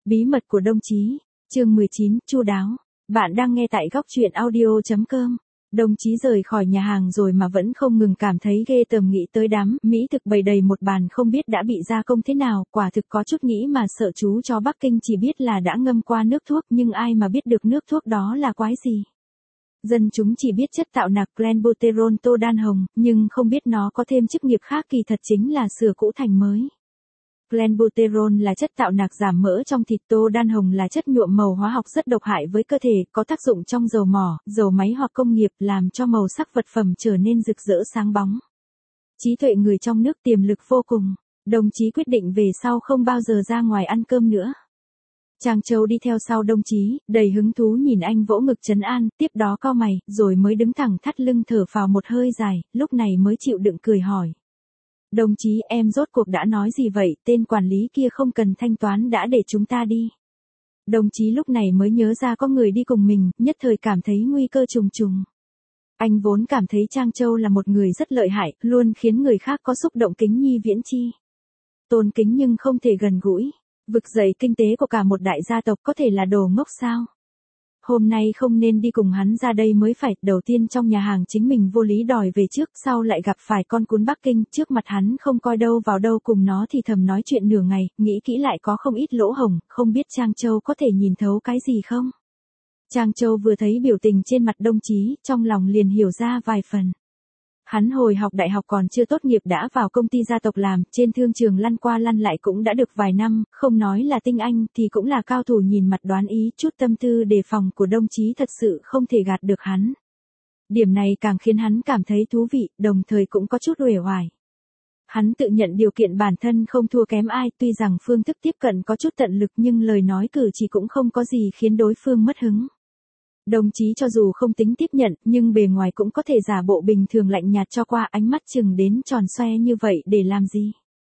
Bí mật của đồng chí, chương 19, chu đáo. Bạn đang nghe tại góc truyện audio.com. Đồng chí rời khỏi nhà hàng rồi mà vẫn không ngừng cảm thấy ghê tởm, nghĩ tới đám mỹ thực bày đầy một bàn không biết đã bị gia công thế nào, quả thực có chút nghĩ mà sợ. Chú chó Bắc Kinh chỉ biết là đã ngâm qua nước thuốc nhưng ai mà biết được nước thuốc đó là quái gì. Dân chúng chỉ biết chất tạo nạc Clenbuterol tô đan hồng, nhưng không biết nó có thêm chức nghiệp khác, kỳ thật chính là sửa cũ thành mới. Clenbuterol là chất tạo nạc giảm mỡ trong thịt, tô đan hồng là chất nhuộm màu hóa học rất độc hại với cơ thể, có tác dụng trong dầu mỏ, dầu máy hoặc công nghiệp, làm cho màu sắc vật phẩm trở nên rực rỡ sáng bóng. Trí tuệ người trong nước tiềm lực vô cùng, đồng chí quyết định về sau không bao giờ ra ngoài ăn cơm nữa. Trang Châu đi theo sau đồng chí, đầy hứng thú nhìn anh vỗ ngực trấn an, tiếp đó cau mày, rồi mới đứng thẳng thắt lưng thở phào một hơi dài, lúc này mới chịu đựng cười hỏi. Đồng chí, em rốt cuộc đã nói gì vậy, tên quản lý kia không cần thanh toán đã để chúng ta đi. Đồng chí lúc này mới nhớ ra có người đi cùng mình, nhất thời cảm thấy nguy cơ trùng trùng. Anh vốn cảm thấy Trang Châu là một người rất lợi hại, luôn khiến người khác có xúc động kính nhi viễn chi. Tôn kính nhưng không thể gần gũi. Vực dậy kinh tế của cả một đại gia tộc, có thể là đồ ngốc sao? Hôm nay không nên đi cùng hắn ra đây mới phải. Đầu tiên trong nhà hàng chính mình vô lý đòi về trước, sau lại gặp phải con cún Bắc Kinh, trước mặt hắn không coi đâu vào đâu, cùng nó thì thầm nói chuyện nửa ngày, nghĩ kỹ lại có không ít lỗ hổng, không biết Trang Châu có thể nhìn thấu cái gì không? Trang Châu vừa thấy biểu tình trên mặt đồng chí, trong lòng liền hiểu ra vài phần. Hắn hồi học đại học còn chưa tốt nghiệp đã vào công ty gia tộc làm, trên thương trường lăn qua lăn lại cũng đã được vài năm, không nói là tinh anh thì cũng là cao thủ, nhìn mặt đoán ý, chút tâm tư đề phòng của đồng chí thật sự không thể gạt được hắn. Điểm này càng khiến hắn cảm thấy thú vị, đồng thời cũng có chút uể oải. Hắn tự nhận điều kiện bản thân không thua kém ai, tuy rằng phương thức tiếp cận có chút tận lực nhưng lời nói cử chỉ cũng không có gì khiến đối phương mất hứng. Đồng chí cho dù không tính tiếp nhận, nhưng bề ngoài cũng có thể giả bộ bình thường lạnh nhạt cho qua, ánh mắt chừng đến tròn xoe như vậy để làm gì?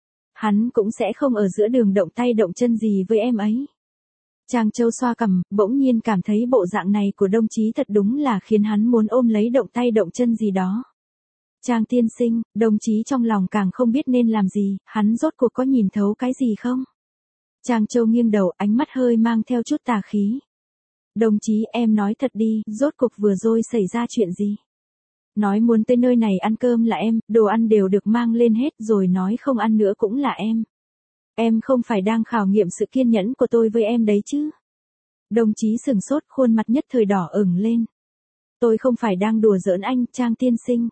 Hắn cũng sẽ không ở giữa đường động tay động chân gì với em ấy. Trang Châu xoa cằm, bỗng nhiên cảm thấy bộ dạng này của đồng chí thật đúng là khiến hắn muốn ôm lấy động tay động chân gì đó. Trang tiên sinh, đồng chí trong lòng càng không biết nên làm gì, hắn rốt cuộc có nhìn thấu cái gì không? Trang Châu nghiêng đầu, ánh mắt hơi mang theo chút tà khí. Đồng chí, em nói thật đi, rốt cuộc vừa rồi xảy ra chuyện gì? Nói muốn tới nơi này ăn cơm là em, đồ ăn đều được mang lên hết rồi, nói không ăn nữa cũng là em. Em không phải đang khảo nghiệm sự kiên nhẫn của tôi với em đấy chứ? Đồng chí sừng sốt, khuôn mặt nhất thời đỏ ửng lên. Tôi không phải đang đùa giỡn anh, Trang tiên sinh.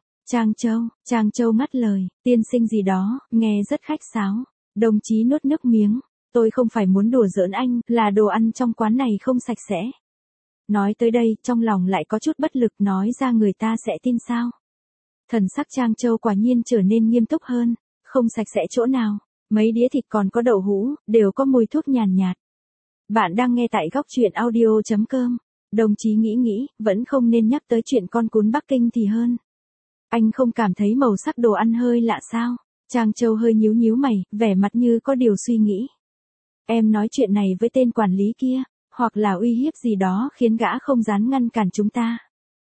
Trang Châu ngắt lời, tiên sinh gì đó, nghe rất khách sáo. Đồng chí nuốt nước miếng. Tôi không phải muốn đùa giỡn anh, là đồ ăn trong quán này không sạch sẽ. Nói tới đây, trong lòng lại có chút bất lực, nói ra người ta sẽ tin sao? Thần sắc Trang Châu quả nhiên trở nên nghiêm túc hơn, không sạch sẽ chỗ nào, mấy đĩa thịt còn có đậu hũ, đều có mùi thuốc nhàn nhạt. Bạn đang nghe tại góc truyện audio.com. Đồng chí nghĩ, vẫn không nên nhắc tới chuyện con cún Bắc Kinh thì hơn. Anh không cảm thấy màu sắc đồ ăn hơi lạ sao? Trang Châu hơi nhíu mày, vẻ mặt như có điều suy nghĩ. Em nói chuyện này với tên quản lý kia, hoặc là uy hiếp gì đó khiến gã không dám ngăn cản chúng ta.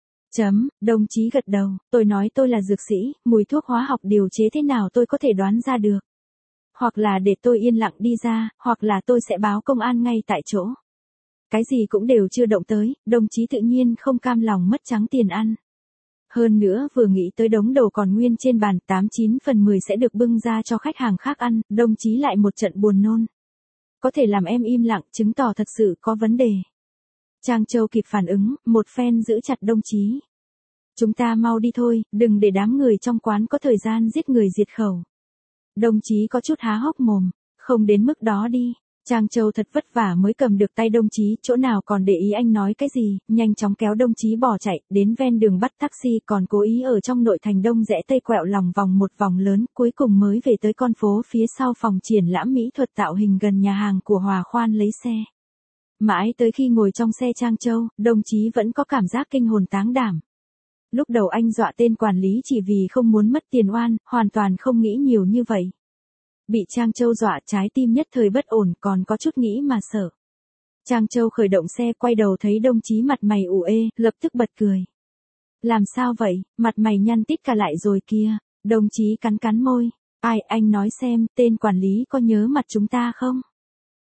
Đồng chí gật đầu, tôi nói tôi là dược sĩ, mùi thuốc hóa học điều chế thế nào tôi có thể đoán ra được. Hoặc là để tôi yên lặng đi ra, hoặc là tôi sẽ báo công an ngay tại chỗ. Cái gì cũng đều chưa động tới, đồng chí tự nhiên không cam lòng mất trắng tiền ăn. Hơn nữa vừa nghĩ tới đống đồ còn nguyên trên bàn, 89 phần 10 sẽ được bưng ra cho khách hàng khác ăn, đồng chí lại một trận buồn nôn. Có thể làm em im lặng, chứng tỏ thật sự có vấn đề. Trang Châu kịp phản ứng, một phen giữ chặt đồng chí. Chúng ta mau đi thôi, đừng để đám người trong quán có thời gian giết người diệt khẩu. Đồng chí có chút há hốc mồm, không đến mức đó đi. Trang Châu thật vất vả mới cầm được tay đồng chí, chỗ nào còn để ý anh nói cái gì, nhanh chóng kéo đồng chí bỏ chạy, đến ven đường bắt taxi, còn cố ý ở trong nội thành đông rẽ tây quẹo lòng vòng một vòng lớn, cuối cùng mới về tới con phố phía sau phòng triển lãm mỹ thuật tạo hình gần nhà hàng của Hòa Khoan lấy xe. Mãi tới khi ngồi trong xe Trang Châu, đồng chí vẫn có cảm giác kinh hồn táng đảm. Lúc đầu anh dọa tên quản lý chỉ vì không muốn mất tiền oan, hoàn toàn không nghĩ nhiều như vậy. Bị Trang Châu dọa, trái tim nhất thời bất ổn, còn có chút nghĩ mà sợ. Trang Châu khởi động xe, quay đầu thấy đồng chí mặt mày ủ ê, lập tức bật cười. Làm sao vậy, mặt mày nhăn tít cả lại rồi kia. Đồng chí cắn môi. Ai, anh nói xem, tên quản lý có nhớ mặt chúng ta không?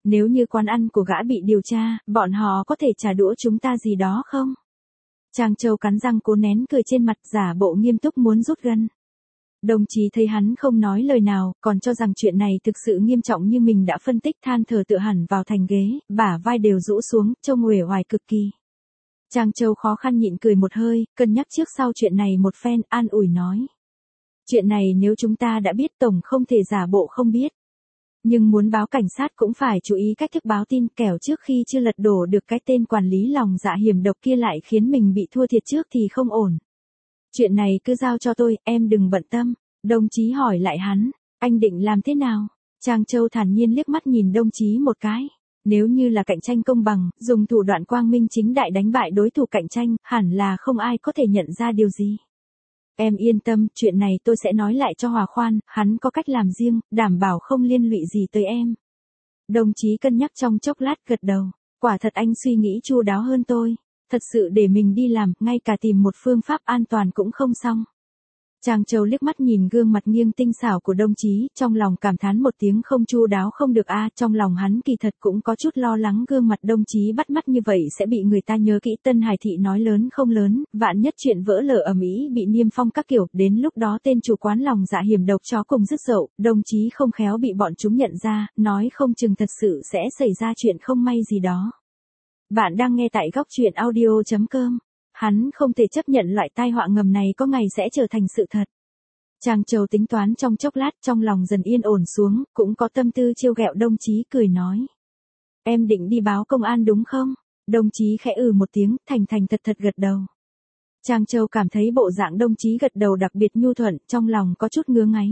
Nếu như quán ăn của gã bị điều tra, bọn họ có thể trả đũa chúng ta gì đó không? Trang Châu cắn răng cố nén cười trên mặt, giả bộ nghiêm túc muốn rút gân. Đồng chí thấy hắn không nói lời nào, còn cho rằng chuyện này thực sự nghiêm trọng như mình đã phân tích, than thở tựa hẳn vào thành ghế, bả vai đều rũ xuống, trông uể oải cực kỳ. Trang Châu khó khăn nhịn cười một hơi, cân nhắc trước sau chuyện này một phen, an ủi nói. Chuyện này nếu chúng ta đã biết, tổng không thể giả bộ không biết. Nhưng muốn báo cảnh sát cũng phải chú ý cách thức báo tin, kẻo trước khi chưa lật đổ được cái tên quản lý lòng dạ hiểm độc kia lại khiến mình bị thua thiệt trước thì không ổn. Chuyện này cứ giao cho tôi, em đừng bận tâm. Đồng chí hỏi lại hắn, anh định làm thế nào? Trang Châu thản nhiên liếc mắt nhìn đồng chí một cái. Nếu như là cạnh tranh công bằng, dùng thủ đoạn quang minh chính đại đánh bại đối thủ cạnh tranh, hẳn là không ai có thể nhận ra điều gì. Em yên tâm, chuyện này tôi sẽ nói lại cho Hòa Khoan, hắn có cách làm riêng, đảm bảo không liên lụy gì tới em. Đồng chí cân nhắc trong chốc lát gật đầu. Quả thật anh suy nghĩ chu đáo hơn tôi. Thật sự để mình đi làm, ngay cả tìm một phương pháp an toàn cũng không xong. Trang Châu liếc mắt nhìn gương mặt nghiêng tinh xảo của đồng chí, trong lòng cảm thán một tiếng không chu đáo không được a. Trong lòng hắn kỳ thật cũng có chút lo lắng gương mặt đồng chí bắt mắt như vậy sẽ bị người ta nhớ kỹ. Tân Hải Thị nói lớn không lớn, vạn nhất chuyện vỡ lở ầm ĩ bị niêm phong các kiểu, đến lúc đó tên chủ quán lòng dạ hiểm độc chó cùng dứt dậu, đồng chí không khéo bị bọn chúng nhận ra, nói không chừng thật sự sẽ xảy ra chuyện không may gì đó. Bạn đang nghe tại góc truyện audio.com. Hắn không thể chấp nhận loại tai họa ngầm này có ngày sẽ trở thành sự thật. Trang Châu tính toán trong chốc lát, trong lòng dần yên ổn xuống, cũng có tâm tư trêu ghẹo đồng chí, cười nói. Em định đi báo công an đúng không? Đồng chí khẽ một tiếng, thành thật gật đầu. Trang Châu cảm thấy bộ dạng đồng chí gật đầu đặc biệt nhu thuận, trong lòng có chút ngứa ngáy.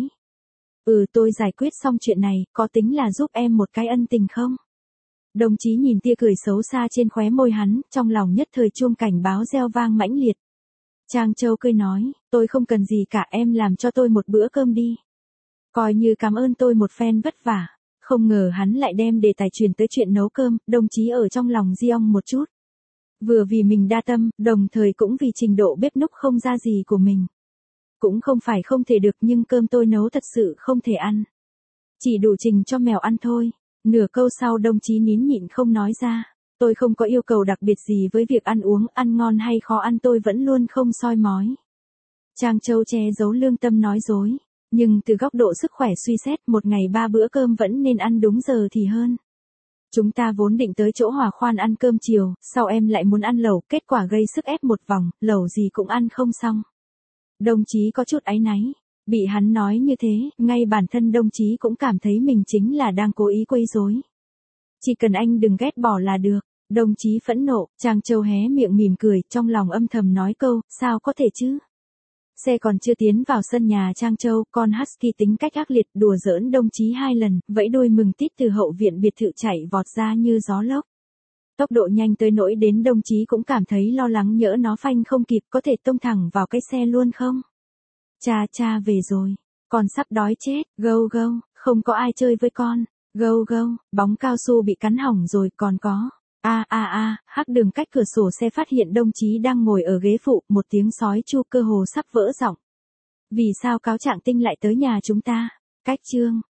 Tôi giải quyết xong chuyện này, có tính là giúp em một cái ân tình không? Đồng chí nhìn tia cười xấu xa trên khóe môi hắn, trong lòng nhất thời chuông cảnh báo reo vang mãnh liệt. Trang Châu cười nói, tôi không cần gì cả, em làm cho tôi một bữa cơm đi. Coi như cảm ơn tôi một phen vất vả. Không ngờ hắn lại đem đề tài truyền tới chuyện nấu cơm, đồng chí ở trong lòng giong một chút. Vừa vì mình đa tâm, đồng thời cũng vì trình độ bếp núc không ra gì của mình. Cũng không phải không thể được, nhưng cơm tôi nấu thật sự không thể ăn. Chỉ đủ trình cho mèo ăn thôi. Nửa câu sau đồng chí nín nhịn không nói ra. Tôi không có yêu cầu đặc biệt gì với việc ăn uống, ăn ngon hay khó ăn tôi vẫn luôn không soi mói. Trang Châu che giấu lương tâm nói dối. Nhưng từ góc độ sức khỏe suy xét, một ngày 3 bữa cơm vẫn nên ăn đúng giờ thì hơn. Chúng ta vốn định tới chỗ Hòa Khoan ăn cơm chiều, sau em lại muốn ăn lẩu, kết quả gây sức ép một vòng, lẩu gì cũng ăn không xong. Đồng chí có chút áy náy. Bị hắn nói như thế, ngay bản thân đồng chí cũng cảm thấy mình chính là đang cố ý quấy rối. Chỉ cần anh đừng ghét bỏ là được. Đồng chí phẫn nộ, Trang Châu hé miệng mỉm cười, trong lòng âm thầm nói câu, sao có thể chứ? Xe còn chưa tiến vào sân nhà Trang Châu, con husky tính cách ác liệt đùa giỡn đồng chí 2 lần, vẫy đuôi mừng tít từ hậu viện biệt thự chạy vọt ra như gió lốc. Tốc độ nhanh tới nỗi đến đồng chí cũng cảm thấy lo lắng, nhỡ nó phanh không kịp có thể tông thẳng vào cái xe luôn không? Cha về rồi, con sắp đói chết, gâu, không có ai chơi với con, gâu, bóng cao su bị cắn hỏng rồi, còn có. Hắc Đường cách cửa sổ xe phát hiện đồng chí đang ngồi ở ghế phụ, một tiếng sói chu cơ hồ sắp vỡ giọng. Vì sao cáo trạng tinh lại tới nhà chúng ta? Cách chương.